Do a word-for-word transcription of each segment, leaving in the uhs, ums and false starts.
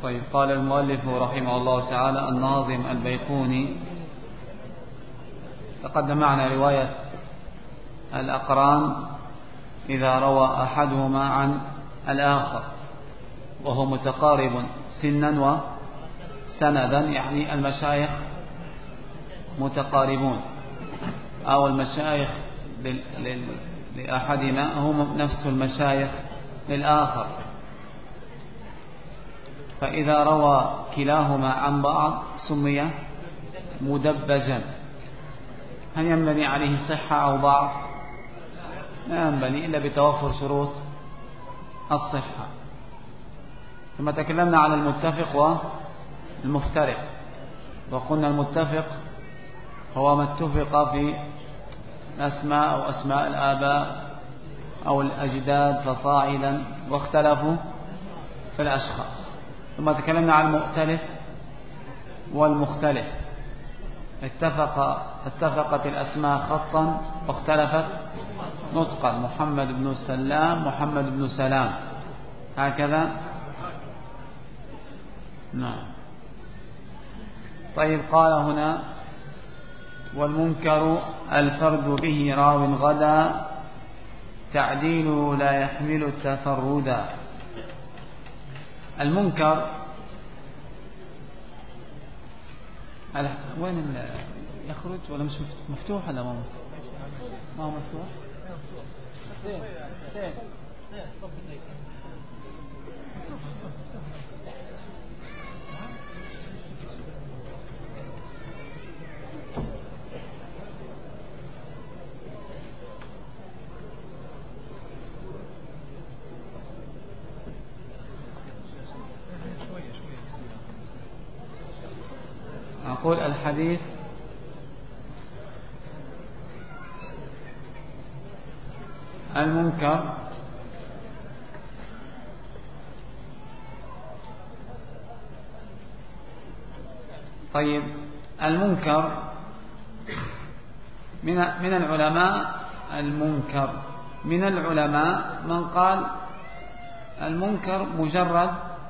طيب، قال المؤلف رحمه الله تعالى الناظم البيقوني: تقدم معنا رواية الأقران إذا روى أحدهما عن الآخر وهو متقارب سنا وسندا، يعني المشايخ متقاربون، أو المشايخ لأحدنا هم نفس المشايخ للآخر. فإذا روى كلاهما عن بعض سمي مدبجا. هل ينبني عليه صحة أو ضعف؟ لا ينبني إلا بتوفر شروط الصحة. ثم تكلمنا على المتفق والمفترق، وقلنا المتفق هو ما اتفق في الأسماء أو أسماء الآباء أو الأجداد فصاعدا، واختلفوا في الأشخاص. ثم تكلمنا عن المؤتلف والمختلف. اتفق اتفقت الأسماء خطا واختلفت نطقا: محمد بن سلام، محمد بن سلام، هكذا. نعم. طيب، قال هنا: والمنكر الفرد به راو غدا، تعديل لا يحمل التفردا. المنكر وين يخرج ولا مش مفتوح؟ ولا ما مفتوح؟ ما هو مفتوح. أقول الحديث المنكر طيب، المنكر من من العلماء المنكر من العلماء من قال المنكر مجرد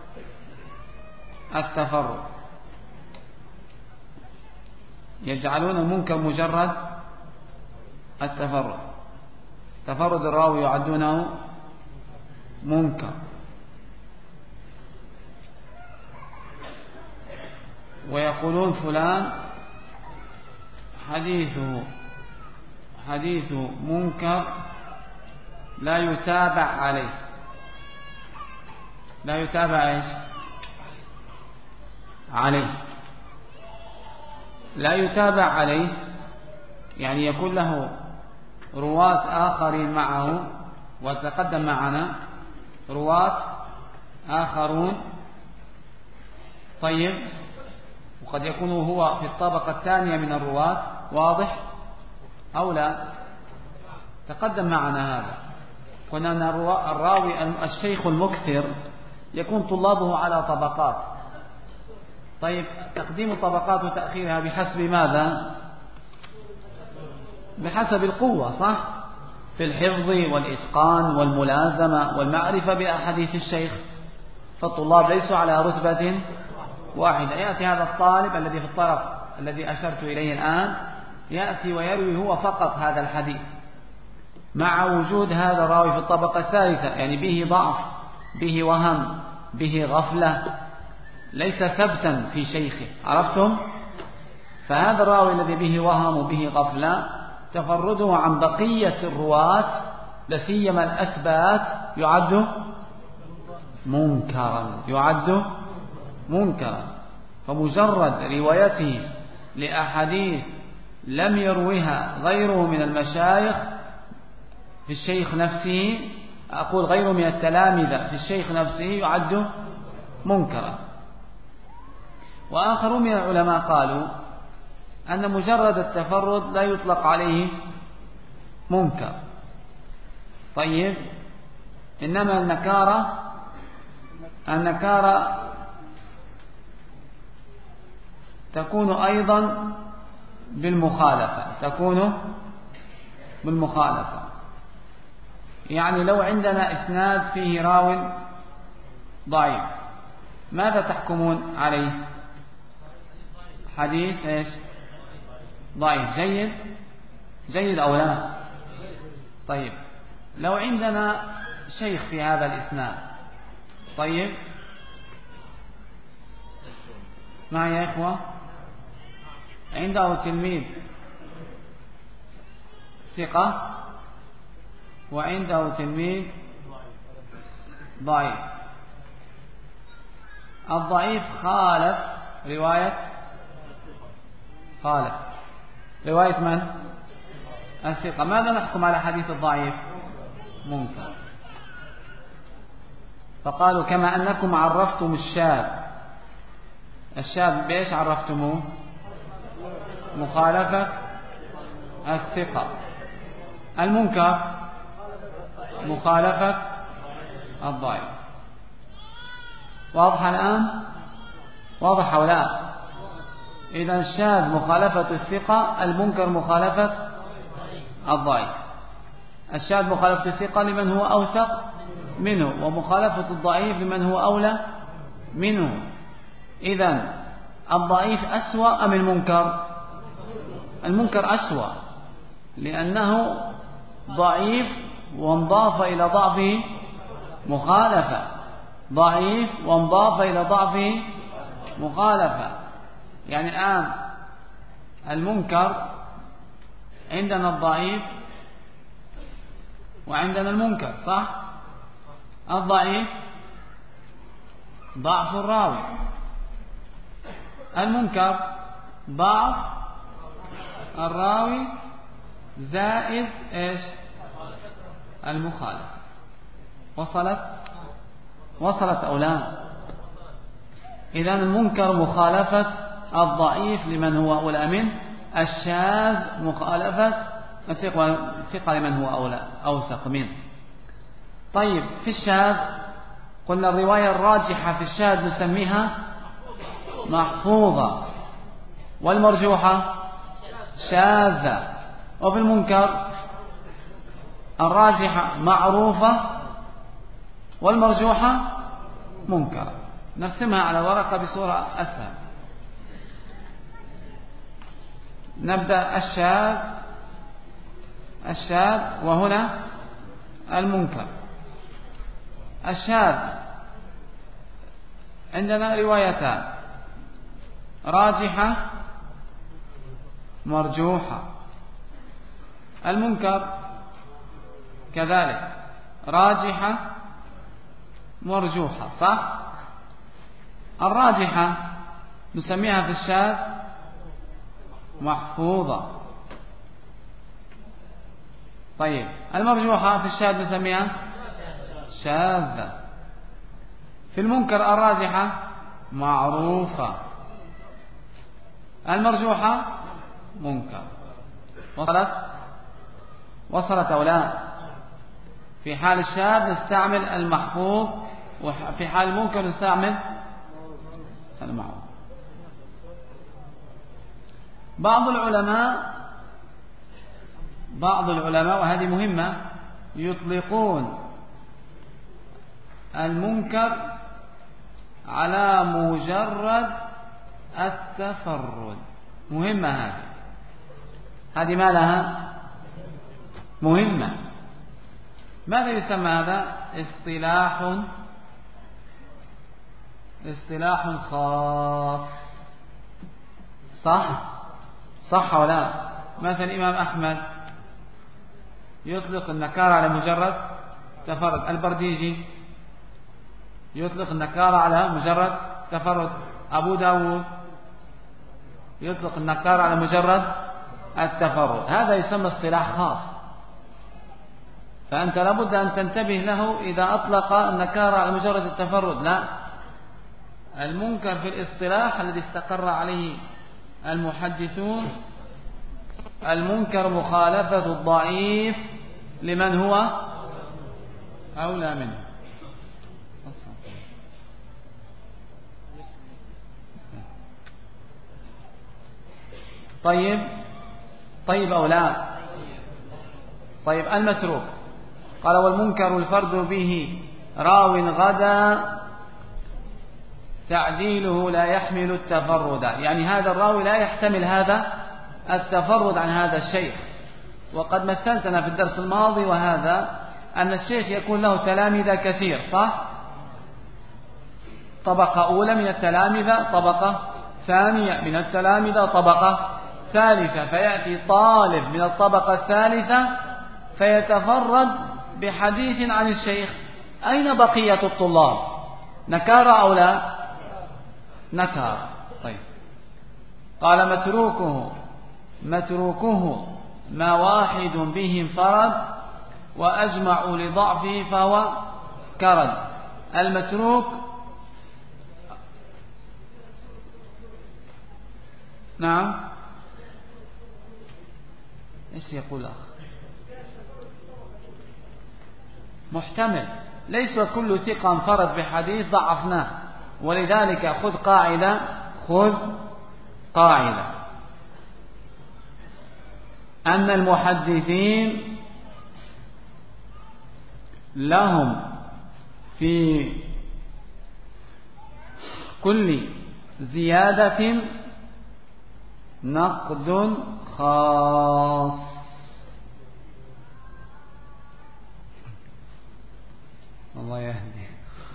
التفرد، يجعلون المنكر مجرد التفرد، تفرد الراوي يعدونه منكر. ويقولون فلان حديثه حديثه منكر لا يتابع عليه. لا يتابع ايش عليه لا يتابع عليه يعني يكون له رواة آخرين معه، وتقدم معنا رواة آخرون. طيب، وقد يكون هو في الطبقة الثانية من الرواة، واضح أو لا؟ تقدم معنا هذا. قلنا أن الراوي الشيخ المكثر يكون طلابه على طبقات. طيب، تقديم طبقات وتأخيرها بحسب ماذا؟ بحسب القوة، صح؟ في الحفظ والإتقان والملازمة والمعرفة بأحاديث الشيخ. فالطلاب ليسوا على رتبة واحدة. يأتي هذا الطالب الذي في الطرف الذي أشرت إليه الآن، يأتي ويروي هو فقط هذا الحديث، مع وجود هذا الراوي في الطبقة الثالثة، يعني به ضعف، به وهم، به غفلة، ليس ثبتا في شيخه. عرفتم؟ فهذا الراوي الذي به وهم وبه غفلة، تفرده عن بقية الرواة لسيما الأثبات يعد منكرا يعد منكرا فمجرد روايته لأحاديث لم يروها غيره من المشايخ في الشيخ نفسه، أقول غيره من التلامذة في الشيخ نفسه، يعد منكرا. وآخرون من العلماء قالوا أن مجرد التفرد لا يطلق عليه منكر. طيب، إنما النكارة النكارة تكون أيضا بالمخالفة تكون بالمخالفة يعني لو عندنا إسناد فيه راو ضعيف ماذا تحكمون عليه؟ حديث إيش؟ ضعيف. جيد جيد أو لا؟ طيب لو عندنا شيخ في هذا الإسناد، طيب معي يا إخوة، عنده تلميذ ثقة وعنده تلميذ ضعيف. الضعيف خالف رواية خالف رواية من؟ الثقة. ماذا نحكم على حديث الضعيف؟ منكر. فقالوا كما أنكم عرفتم الشاذ، الشاذ بإيش عرفتموه؟ مخالفة الثقة. المنكر مخالفة الضعيف. واضح الآن؟ واضح أو لا؟ إذا الشاذ مخالفة الثقة، المنكر مخالفة الضعيف. الشاذ مخالفة الثقة لمن هو أوثق منه، ومخالفة الضعيف لمن هو أولى منه. إذن الضعيف أسوأ أم المنكر؟ المنكر أسوأ، لأنه ضعيف وانضاف إلى ضعفه مخالفة، ضعيف وانضاف إلى ضعفه مخالفة. يعني الآن المنكر عندنا الضعيف وعندنا المنكر، صح؟ الضعيف ضعف الراوي، المنكر ضعف الراوي زائد ايش؟ المخالف. وصلت وصلت أو لا؟ إذن المنكر مخالفة الضعيف لمن هو أولى منه، الشاذ مخالفة الثقة لمن هو أولى أوثق منه. طيب في الشاذ قلنا الرواية الراجحة في الشاذ نسميها محفوظة، والمرجوحة شاذة. وفي المنكر الراجحة معروفة والمرجوحة منكرة. نرسمها على ورقة بصورة أسهل. نبدأ الشاذ الشاذ وهنا المنكر. الشاذ عندنا روايتان، راجحة مرجوحة. المنكر كذلك راجحة مرجوحة، صح؟ الراجحة نسميها في الشاذ محفوظة. طيب المرجوحة في الشاذ نسميها شاذة. في المنكر الراجحة معروفة، المرجوحة منكر. وصلت وصلت أو لا؟ في حال الشاذ نستعمل المحفوظ، وفي حال المنكر نستعمل المعروف. بعض العلماء بعض العلماء وهذه مهمة يطلقون المنكر على مجرد التفرد. مهمة هذه هذه ما لها مهمة. ماذا يسمى هذا؟ اصطلاح اصطلاح خاص، صح صح ولا؟ مثلا الإمام أحمد يطلق النكارة على مجرد تفرد، البرديجي يطلق النكارة على مجرد تفرد، أبو داود يطلق النكارة على مجرد التفرد. هذا يسمى اصطلاح خاص، فأنت لابد أن تنتبه له إذا أطلق النكارة على مجرد التفرد. لا، المنكر في الاصطلاح الذي استقر عليه المحدثون، المنكر مخالفة الضعيف لمن هو أولى منه. طيب طيب أو لا؟ طيب المتروك قال والمنكر الفرد به راو غدا تعديله لا يحمل التفرد، يعني هذا الراوي لا يحتمل هذا التفرد عن هذا الشيخ. وقد مثلتنا في الدرس الماضي وهذا أن الشيخ يكون له تلامذة كثير، صح؟ طبقة أولى من التلامذة، طبقة ثانية من التلامذة، طبقة ثالثة، فيأتي طالب من الطبقة الثالثة فيتفرد بحديث عن الشيخ. أين بقية الطلاب؟ نكارة أو لا؟ نكارة. طيب، قال متروكه متروكه ما واحد به انفرد وأجمع لضعفه فهو كرد. المتروك نعم، ايش يقول أخ؟ محتمل، ليس كل ثقة انفرد بحديث ضعفناه، ولذلك خذ قاعدة خذ قاعدة أن المحدثين لهم في كل زيادة نقد خاص. الله يهدي.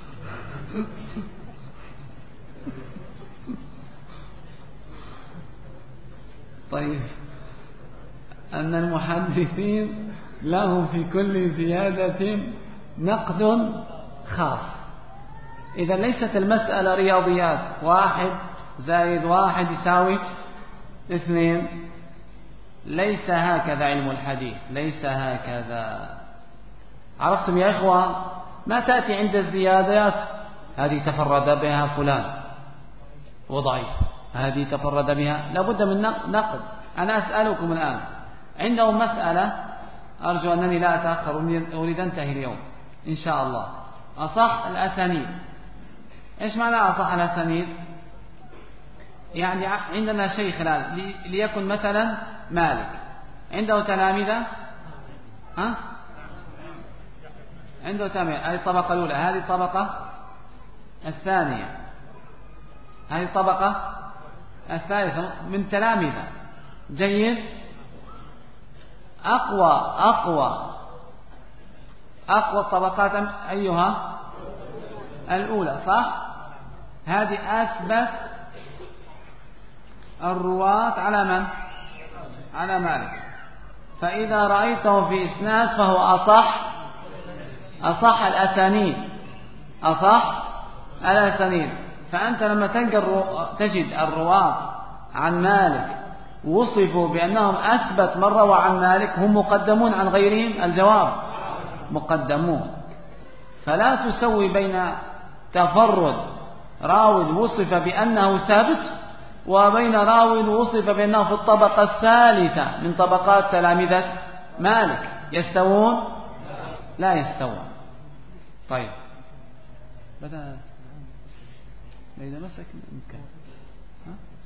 طيب، أن المحدثين لهم في كل زيادة نقد خاص. إذا ليست المسألة رياضيات، واحد زائد واحد يساوي اثنين، ليس هكذا علم الحديث، ليس هكذا. عرفتم يا إخوة؟ ما تأتي عند الزيادات هذه تفرد بها فلان وضعيف، هذه تفرد بها، لابد من نقد. أنا أسألكم الآن، عندهم مسألة، أرجو أنني لا أتأخر، أريد أنتهي اليوم إن شاء الله. أصح الأسانيد، إيش معنى أصح الأسانيد؟ يعني عندنا شيخ الآن ليكن مثلا مالك، عنده تلامذة، ها؟ عنده تلامذة، هذه الطبقة الأولى، هذه الطبقة الثانية، هذه الطبقة الثالثة من تلامذة. جيد، أقوى أقوى أقوى الطبقات أيها؟ الأولى، صح؟ هذه أثبت الرواة على من؟ على مالك. فإذا رأيته في إسناد فهو أصح أصح الأسانيد، أصح الأسانيد. فأنت لما تجد الرواة عن مالك وصفوا بأنهم أثبت من روى عن مالك، هم مقدمون عن غيرهم؟ الجواب مقدمون. فلا تسوي بين تفرد راو وصف بأنه ثابت وبين راو وصف بأنه في الطبقة الثالثة من طبقات تلامذة مالك. يستوون؟ لا يستوون. طيب، بدأ إذا مسك نتكلم. ها؟